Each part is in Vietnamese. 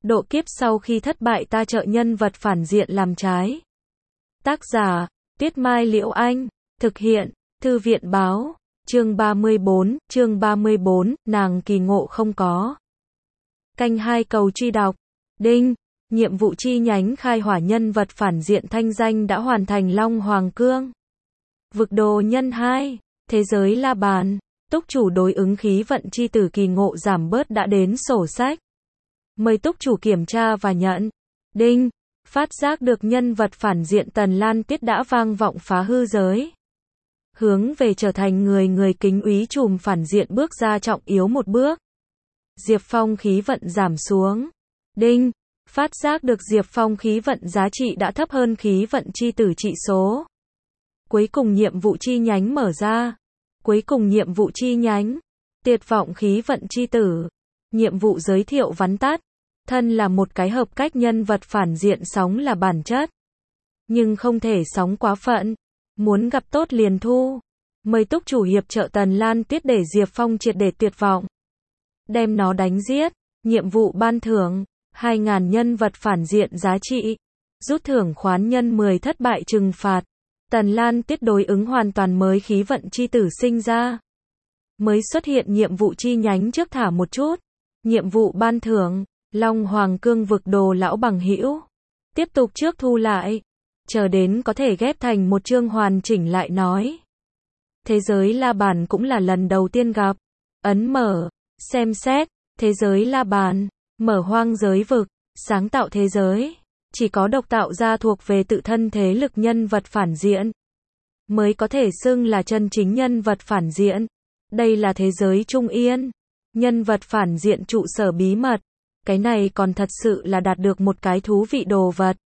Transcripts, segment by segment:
Độ kiếp sau khi thất bại ta trợ nhân vật phản diện làm trái. Tác giả, Tuyết Mai Liễu Anh. Thực hiện, Thư viện Báo. Chương 34, nàng kỳ ngộ không có. Canh 2 cầu truy đọc. Đinh, nhiệm vụ chi nhánh khai hỏa nhân vật phản diện thanh danh đã hoàn thành. Long Hoàng Cương. Vực đồ nhân 2, thế giới La Bàn. Túc chủ đối ứng khí vận chi tử kỳ ngộ giảm bớt đã đến sổ sách. Mời túc chủ kiểm tra và nhận. Đinh, phát giác được nhân vật phản diện Tần Lan Tiết đã vang vọng phá hư giới. Hướng về trở thành người kính úy trùm phản diện bước ra trọng yếu một bước. Diệp Phong khí vận giảm xuống. Đinh, phát giác được Diệp Phong khí vận giá trị đã thấp hơn khí vận chi tử trị số. Cuối cùng nhiệm vụ chi nhánh mở ra. Cuối cùng nhiệm vụ chi nhánh. Tiệt vọng khí vận chi tử. Nhiệm vụ giới thiệu vắn tắt. Thân là một cái hợp cách nhân vật phản diện sóng là bản chất. Nhưng không thể sóng quá phận. Muốn gặp tốt liền thu. Mời túc chủ hiệp trợ Tần Lan Tiết để Diệp Phong triệt để tuyệt vọng. Đem nó đánh giết. Nhiệm vụ ban thưởng. 2.000 nhân vật phản diện giá trị. Rút thưởng khoán nhân 10 thất bại trừng phạt. Tần Lan Tiết đối ứng hoàn toàn mới khí vận chi tử sinh ra. Mới xuất hiện nhiệm vụ chi nhánh trước thả một chút. Nhiệm vụ ban thưởng. Long Hoàng Cương vực đồ lão bằng hữu. Tiếp tục trước thu lại. Chờ đến có thể ghép thành một chương hoàn chỉnh lại nói. Thế giới La Bàn cũng là lần đầu tiên gặp. Ấn mở. Xem xét. Thế giới La Bàn. Mở hoang giới vực. Sáng tạo thế giới. Chỉ có độc tạo ra thuộc về tự thân thế lực nhân vật phản diện. Mới có thể xưng là chân chính nhân vật phản diện. Đây là thế giới Trung Yên. Nhân vật phản diện trụ sở bí mật. Cái này còn thật sự là đạt được một cái thú vị đồ vật.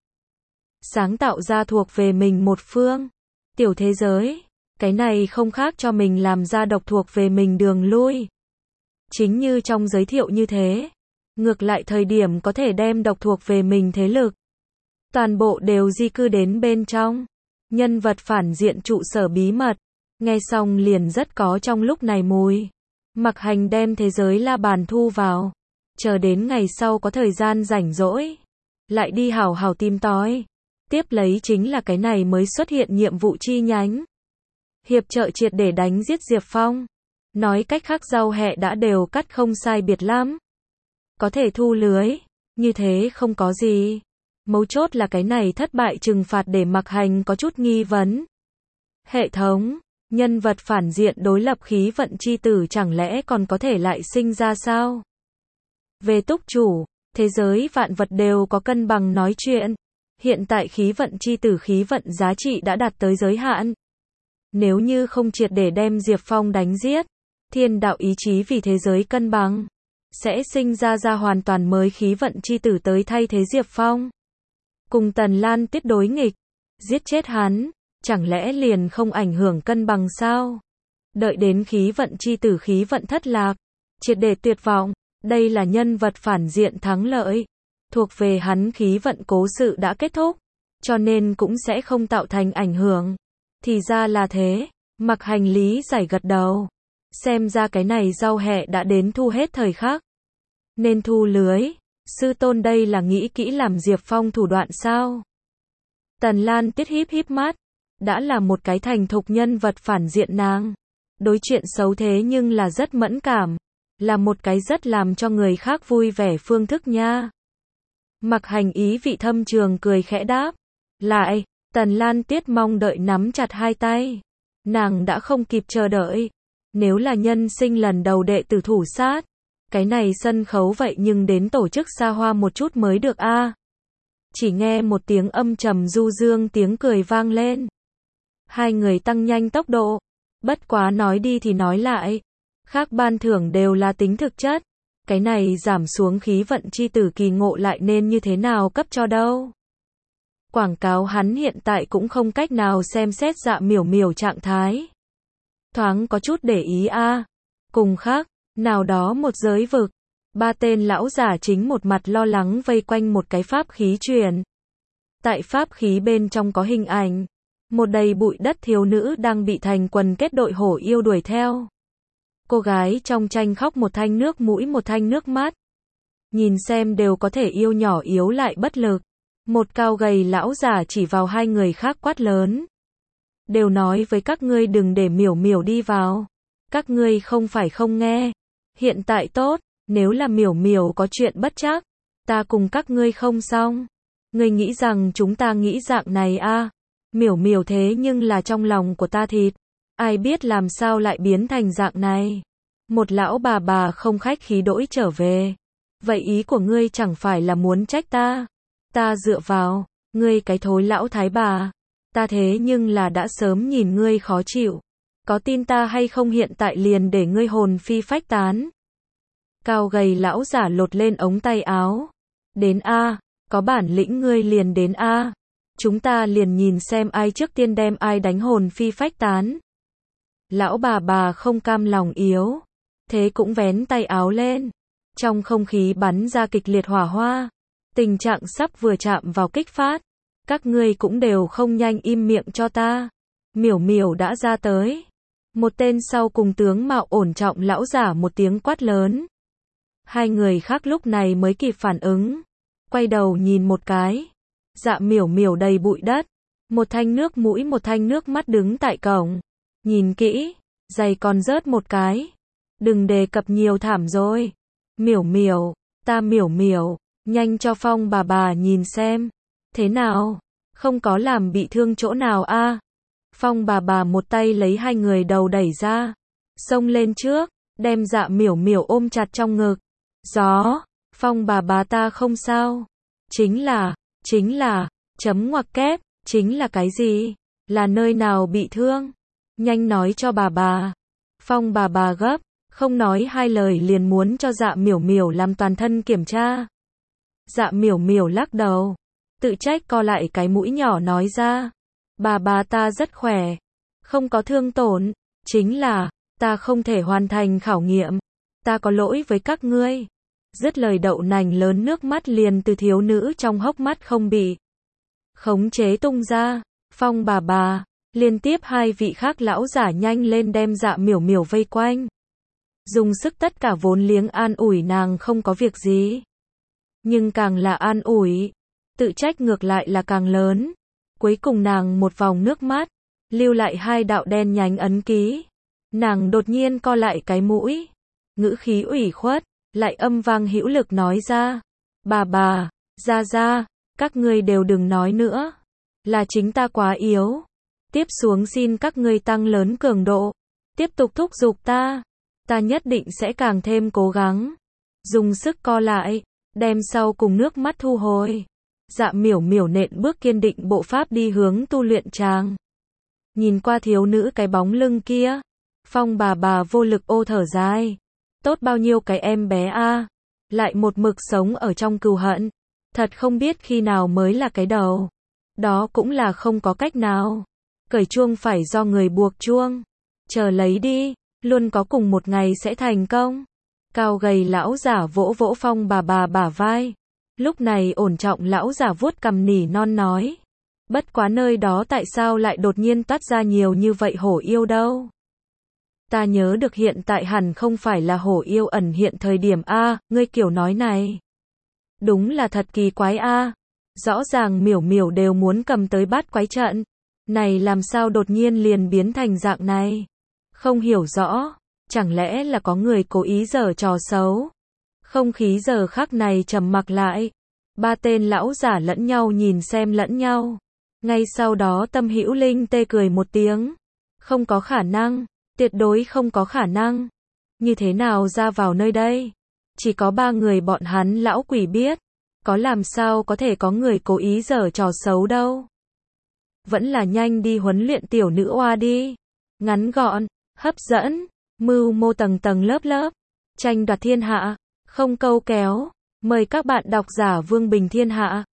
Sáng tạo ra thuộc về mình một phương. Tiểu thế giới. Cái này không khác cho mình làm ra độc thuộc về mình đường lui. Chính như trong giới thiệu như thế. Ngược lại thời điểm có thể đem độc thuộc về mình thế lực. Toàn bộ đều di cư đến bên trong. Nhân vật phản diện trụ sở bí mật. Nghe xong liền rất có trong lúc này mùi. Mặc Hành đem thế giới La Bàn thu vào. Chờ đến ngày sau có thời gian rảnh rỗi. Lại đi hào hào tìm tòi. Tiếp lấy chính là cái này mới xuất hiện nhiệm vụ chi nhánh. Hiệp trợ triệt để đánh giết Diệp Phong. Nói cách khác rau hẹ đã đều cắt không sai biệt lắm. Có thể thu lưới. Như thế không có gì. Mấu chốt là cái này thất bại trừng phạt để Mặc Hành có chút nghi vấn. Hệ thống. Nhân vật phản diện đối lập khí vận chi tử chẳng lẽ còn có thể lại sinh ra sao? Về túc chủ. Thế giới vạn vật đều có cân bằng nói chuyện. Hiện tại khí vận chi tử khí vận giá trị đã đạt tới giới hạn. Nếu như không triệt để đem Diệp Phong đánh giết. Thiên đạo ý chí vì thế giới cân bằng. Sẽ sinh ra hoàn toàn mới khí vận chi tử tới thay thế Diệp Phong. Cùng Tần Lan Tiết đối nghịch. Giết chết hắn. Chẳng lẽ liền không ảnh hưởng cân bằng sao? Đợi đến khí vận chi tử khí vận thất lạc. Triệt để tuyệt vọng. Đây là nhân vật phản diện thắng lợi. Thuộc về hắn khí vận cố sự đã kết thúc. Cho nên cũng sẽ không tạo thành ảnh hưởng. Thì ra là thế. Mặc Hành lý giải gật đầu. Xem ra cái này rau hẹ đã đến thu hết thời khắc. Nên thu lưới. Sư tôn đây là nghĩ kỹ làm Diệp Phong thủ đoạn sao? Tần Lan Tiết híp mắt. Đã là một cái thành thục nhân vật phản diện nàng. Đối chuyện xấu thế nhưng là rất mẫn cảm. Là một cái rất làm cho người khác vui vẻ phương thức nha. Mặc Hành ý vị thâm trường cười khẽ đáp. Lại, Tần Lan Tiết mong đợi nắm chặt hai tay. Nàng đã không kịp chờ đợi. Nếu là nhân sinh lần đầu đệ tử thủ sát. Cái này sân khấu vậy nhưng đến tổ chức xa hoa một chút mới được a. Chỉ nghe một tiếng âm trầm du dương tiếng cười vang lên. Hai người tăng nhanh tốc độ. Bất quá nói đi thì nói lại. Khác ban thưởng đều là tính thực chất. Cái này giảm xuống khí vận chi tử kỳ ngộ lại nên như thế nào cấp cho đâu. Quảng cáo hắn hiện tại cũng không cách nào xem xét Dạ Miểu Miểu trạng thái. Thoáng có chút để ý a. Cùng khác, nào đó một giới vực. Ba tên lão giả chính một mặt lo lắng vây quanh một cái pháp khí truyền. Tại pháp khí bên trong có hình ảnh. Một đầy bụi đất thiếu nữ đang bị thành quần kết đội hổ yêu đuổi theo. Cô gái trong tranh khóc một thanh nước mũi một thanh nước mắt. nhìn xem đều có thể yêu nhỏ yếu lại bất lực. Một cao gầy lão giả chỉ vào hai người khác quát lớn. Đều nói với các ngươi đừng để miểu miểu đi vào. Các ngươi không phải không nghe. Hiện tại tốt, nếu là miểu miểu có chuyện bất trắc, ta cùng các ngươi không xong. Ngươi nghĩ rằng chúng ta nghĩ dạng này à? Miểu miểu thế nhưng là trong lòng của ta thịt. Ai biết làm sao lại biến thành dạng này. Một lão bà không khách khí đỗi trở về. Vậy ý của ngươi chẳng phải là muốn trách ta? Ta dựa vào, ngươi cái thối lão thái bà. Ta thế nhưng là đã sớm nhìn ngươi khó chịu. Có tin ta hay không hiện tại liền để ngươi hồn phi phách tán. Cao gầy lão giả lột lên ống tay áo. Đến a, có bản lĩnh ngươi liền đến a. Chúng ta liền nhìn xem ai trước tiên đem ai đánh hồn phi phách tán. Lão bà không cam lòng yếu. Thế cũng vén tay áo lên. Trong không khí bắn ra kịch liệt hỏa hoa. Tình trạng sắp vừa chạm vào kích phát. Các ngươi cũng đều không nhanh im miệng cho ta. Miểu miểu đã ra tới. Một tên sau cùng tướng mạo ổn trọng lão giả một tiếng quát lớn. Hai người khác lúc này mới kịp phản ứng. Quay đầu nhìn một cái. Dạ miểu miểu đầy bụi đất. Một thanh nước mũi một thanh nước mắt đứng tại cổng. Nhìn kỹ. Giày còn rớt một cái. Đừng đề cập nhiều thảm rồi. Miểu miểu. Ta miểu miểu. Nhanh cho Phong bà nhìn xem. Thế nào? Không có làm bị thương chỗ nào a? Phong bà một tay lấy hai người đầu đẩy ra. Xông lên trước. Đem dạ miểu miểu ôm chặt trong ngực. Gió. Phong bà ta không sao. Chính là, chấm ngoặc kép, chính là cái gì? Là nơi nào bị thương? Nhanh nói cho bà. Phong bà gấp, không nói hai lời liền muốn cho dạ miểu miểu làm toàn thân kiểm tra. Dạ miểu miểu lắc đầu, tự trách co lại cái mũi nhỏ nói ra. Bà ta rất khỏe, không có thương tổn, chính là, ta không thể hoàn thành khảo nghiệm. Ta có lỗi với các ngươi. Dứt lời đậu nành lớn nước mắt liền từ thiếu nữ trong hốc mắt không bị khống chế tung ra. Phong bà, liên tiếp hai vị khác lão giả nhanh lên đem dạ miểu miểu vây quanh. Dùng sức tất cả vốn liếng an ủi nàng không có việc gì. Nhưng càng là an ủi, tự trách ngược lại là càng lớn. Cuối cùng nàng một vòng nước mắt, lưu lại hai đạo đen nhánh ấn ký. Nàng đột nhiên co lại cái mũi, ngữ khí ủy khuất, lại âm vang hữu lực nói ra. Bà, ra, các ngươi đều đừng nói nữa. Là chính ta quá yếu. Tiếp xuống xin các ngươi tăng lớn cường độ. Tiếp tục thúc giục ta. Ta nhất định sẽ càng thêm cố gắng. Dùng sức co lại, đem sau cùng nước mắt thu hồi. Dạ miểu miểu nện bước kiên định bộ pháp đi hướng tu luyện tràng. Nhìn qua thiếu nữ cái bóng lưng kia. Phong bà vô lực ô thở dài. Tốt bao nhiêu cái em bé a, lại một mực sống ở trong cừu hận. Thật không biết khi nào mới là cái đầu. Đó cũng là không có cách nào. Cởi chuông phải do người buộc chuông. Chờ lấy đi, luôn có cùng một ngày sẽ thành công. Cao gầy lão giả vỗ Phong bà bả vai. Lúc này ổn trọng lão giả vuốt cằm nỉ non nói. Bất quá nơi đó tại sao lại đột nhiên toát ra nhiều như vậy hổ yêu đâu? Ta nhớ được hiện tại hẳn không phải là hổ yêu ẩn hiện thời điểm a, ngươi kiểu nói này. Đúng là thật kỳ quái a. Rõ ràng miểu miểu đều muốn cầm tới bát quái trận. Này làm sao đột nhiên liền biến thành dạng này? Không hiểu rõ, chẳng lẽ là có người cố ý giở trò xấu? Không khí giờ khắc này trầm mặc lại. Ba tên lão giả lẫn nhau nhìn xem lẫn nhau. Ngay sau đó Tâm Hữu Linh tê cười một tiếng. Không có khả năng. Tuyệt đối không có khả năng. Như thế nào ra vào nơi đây? Chỉ có ba người bọn hắn lão quỷ biết. Có làm sao có thể có người cố ý giở trò xấu đâu. Vẫn là nhanh đi huấn luyện tiểu nữ oa đi. Ngắn gọn, hấp dẫn, mưu mô tầng tầng lớp lớp. Tranh đoạt thiên hạ, không câu kéo. Mời các bạn độc giả Vương Bình Thiên Hạ.